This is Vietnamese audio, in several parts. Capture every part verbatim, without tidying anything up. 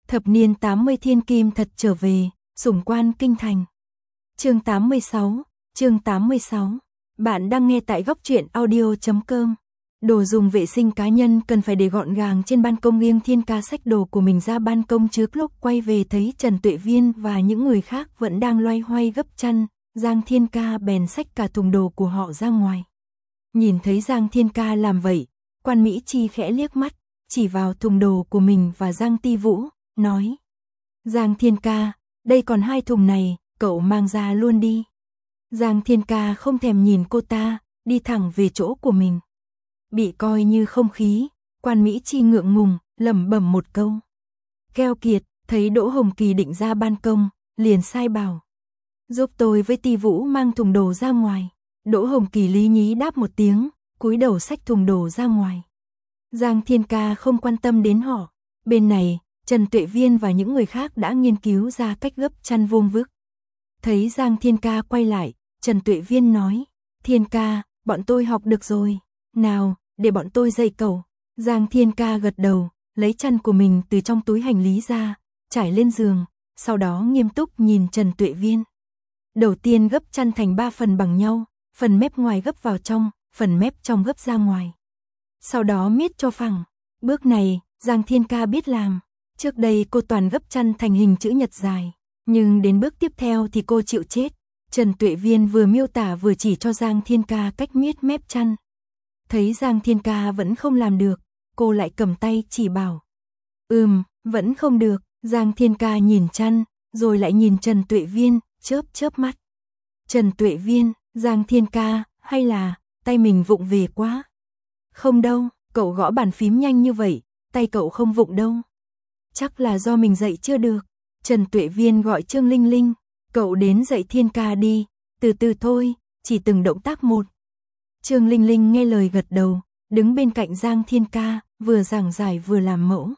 Thập niên tám mươi thiên kim thật trở về, sủng quan kinh thành. Chương tám mươi sáu, chương tám mươi sáu. Bạn đang nghe tại góc truyện audio chấm com. Đồ dùng vệ sinh cá nhân cần phải để gọn gàng trên ban công. Nghiêng Thiên Ca xách đồ của mình ra ban công, trước lúc quay về thấy Trần Tuệ Viên và những người khác vẫn đang loay hoay gấp chăn, Giang Thiên Ca bèn xách cả thùng đồ của họ ra ngoài. Nhìn thấy Giang Thiên Ca làm vậy, Quan Mỹ Chi khẽ liếc mắt, chỉ vào thùng đồ của mình và Giang Ti Vũ, nói: Giang Thiên Ca, đây còn hai thùng này, cậu mang ra luôn đi. Giang Thiên Ca không thèm nhìn cô ta, đi thẳng về chỗ của mình. Bị coi như không khí, Quan Mỹ Chi ngượng ngùng, lẩm bẩm một câu. Keo kiệt, thấy Đỗ Hồng Kỳ định ra ban công, liền sai bảo: giúp tôi với Ti Vũ mang thùng đồ ra ngoài. Đỗ Hồng Kỳ lý nhí đáp một tiếng, cúi đầu xách thùng đồ ra ngoài. Giang Thiên Ca không quan tâm đến họ. Bên này, Trần Tuệ Viên và những người khác đã nghiên cứu ra cách gấp chăn vuông vức. Thấy Giang Thiên Ca quay lại, Trần Tuệ Viên nói: Thiên Ca, bọn tôi học được rồi. Nào, để bọn tôi dạy cậu. Giang Thiên Ca gật đầu, lấy chăn của mình từ trong túi hành lý ra, trải lên giường, sau đó nghiêm túc nhìn Trần Tuệ Viên. Đầu tiên gấp chăn thành ba phần bằng nhau, phần mép ngoài gấp vào trong, phần mép trong gấp ra ngoài. Sau đó miết cho phẳng. Bước này, Giang Thiên Ca biết làm. Trước đây cô toàn gấp chăn thành hình chữ nhật dài, nhưng đến bước tiếp theo thì cô chịu chết. Trần Tuệ Viên vừa miêu tả vừa chỉ cho Giang Thiên Ca cách miết mép chăn. Thấy Giang Thiên Ca vẫn không làm được, cô lại cầm tay chỉ bảo: Ừm, vẫn không được. Giang Thiên Ca nhìn chăn, rồi lại nhìn Trần Tuệ Viên, chớp chớp mắt. Trần Tuệ Viên, Giang Thiên Ca, hay là tay mình vụng về quá? Không đâu, cậu gõ bàn phím nhanh như vậy, tay cậu không vụng đâu. Chắc là do mình dạy chưa được. Trần Tuệ Viên gọi Trương Linh Linh: cậu đến dạy Thiên Ca đi, từ từ thôi, chỉ từng động tác một. Trương Linh Linh nghe lời gật đầu, đứng bên cạnh Giang Thiên Ca, vừa giảng giải vừa làm mẫu.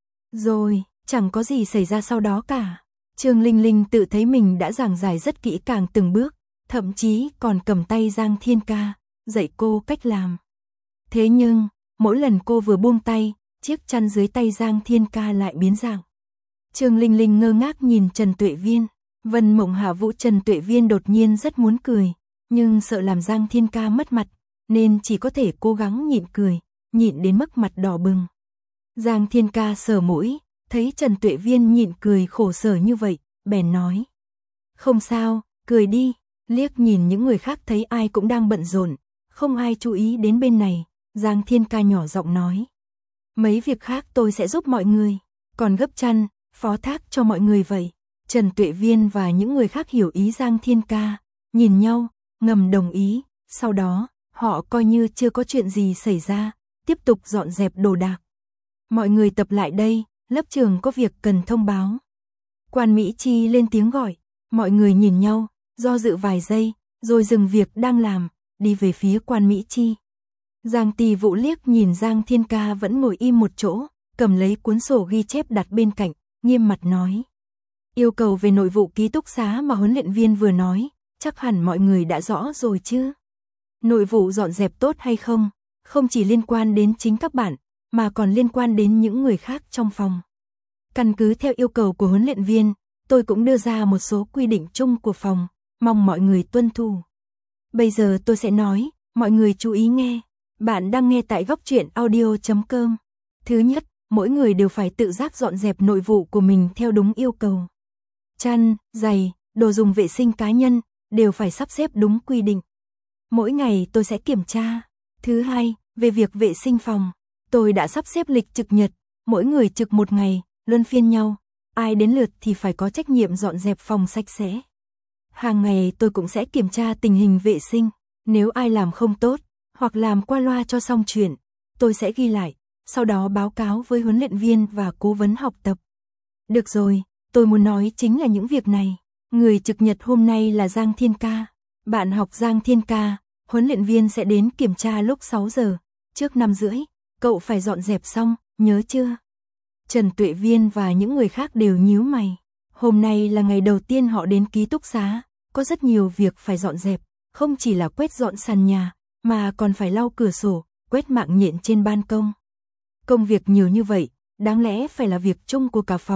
Rồi, chẳng có gì xảy ra sau đó cả. Trương Linh Linh tự thấy mình đã giảng giải rất kỹ càng từng bước, thậm chí còn cầm tay Giang Thiên Ca, dạy cô cách làm. Thế nhưng, mỗi lần cô vừa buông tay, chiếc chăn dưới tay Giang Thiên Ca lại biến dạng. Trương Linh Linh ngơ ngác nhìn Trần Tuệ Viên. Vân Mộng Hạ Vũ. Trần Tuệ Viên đột nhiên rất muốn cười, nhưng sợ làm Giang Thiên Ca mất mặt, nên chỉ có thể cố gắng nhịn cười, nhịn đến mức mặt đỏ bừng. Giang Thiên Ca sờ mũi, thấy Trần Tuệ Viên nhịn cười khổ sở như vậy, bèn nói: không sao, cười đi. Liếc nhìn những người khác thấy ai cũng đang bận rộn, không ai chú ý đến bên này, Giang Thiên Ca nhỏ giọng nói: mấy việc khác tôi sẽ giúp mọi người, còn gấp chăn, phó thác cho mọi người vậy. Trần Tuệ Viên và những người khác hiểu ý Giang Thiên Ca, nhìn nhau, ngầm đồng ý, sau đó, họ coi như chưa có chuyện gì xảy ra, tiếp tục dọn dẹp đồ đạc. Mọi người tập lại đây, lớp trường có việc cần thông báo. Quan Mỹ Chi lên tiếng gọi, mọi người nhìn nhau, do dự vài giây, rồi dừng việc đang làm, đi về phía Quan Mỹ Chi. Giang Ti Vũ liếc nhìn Giang Thiên Ca vẫn ngồi im một chỗ, cầm lấy cuốn sổ ghi chép đặt bên cạnh, nghiêm mặt nói: yêu cầu về nội vụ ký túc xá mà huấn luyện viên vừa nói, chắc hẳn mọi người đã rõ rồi chứ. Nội vụ dọn dẹp tốt hay không, không chỉ liên quan đến chính các bạn, mà còn liên quan đến những người khác trong phòng. Căn cứ theo yêu cầu của huấn luyện viên, tôi cũng đưa ra một số quy định chung của phòng, mong mọi người tuân thủ. Bây giờ tôi sẽ nói, mọi người chú ý nghe. Bạn đang nghe tại góc truyện audio chấm com. Thứ nhất, mỗi người đều phải tự giác dọn dẹp nội vụ của mình theo đúng yêu cầu. Chăn, giày, đồ dùng vệ sinh cá nhân, đều phải sắp xếp đúng quy định. Mỗi ngày tôi sẽ kiểm tra. Thứ hai, về việc vệ sinh phòng, tôi đã sắp xếp lịch trực nhật, mỗi người trực một ngày, luân phiên nhau. Ai đến lượt thì phải có trách nhiệm dọn dẹp phòng sạch sẽ. Hàng ngày tôi cũng sẽ kiểm tra tình hình vệ sinh, nếu ai làm không tốt, hoặc làm qua loa cho xong chuyện, tôi sẽ ghi lại, sau đó báo cáo với huấn luyện viên và cố vấn học tập. Được rồi, tôi muốn nói chính là những việc này. Người trực nhật hôm nay là Giang Thiên Ca. Bạn học Giang Thiên Ca, huấn luyện viên sẽ đến kiểm tra lúc sáu giờ, trước năm rưỡi, cậu phải dọn dẹp xong, nhớ chưa? Trần Tuệ Viên và những người khác đều nhíu mày. Hôm nay là ngày đầu tiên họ đến ký túc xá, có rất nhiều việc phải dọn dẹp, không chỉ là quét dọn sàn nhà, mà còn phải lau cửa sổ, quét mạng nhện trên ban công. Công việc nhiều như vậy, đáng lẽ phải là việc chung của cả phòng,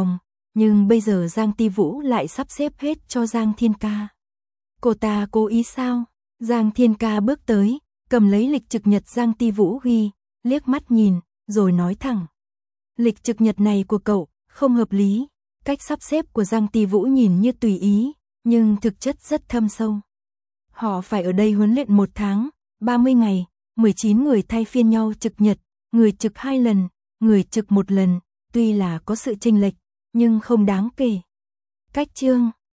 nhưng bây giờ Giang Ti Vũ lại sắp xếp hết cho Giang Thiên Ca. Cô ta cố ý sao? Giang Thiên Ca bước tới, cầm lấy lịch trực nhật Giang Ti Vũ ghi, liếc mắt nhìn, rồi nói thẳng. Lịch trực nhật này của cậu, không hợp lý. Cách sắp xếp của Giang Ti Vũ nhìn như tùy ý, nhưng thực chất rất thâm sâu. Họ phải ở đây huấn luyện một tháng, ba mươi ngày, mười chín người thay phiên nhau trực nhật, người trực hai lần, người trực một lần, tuy là có sự chênh lệch, nhưng không đáng kể. Cách chương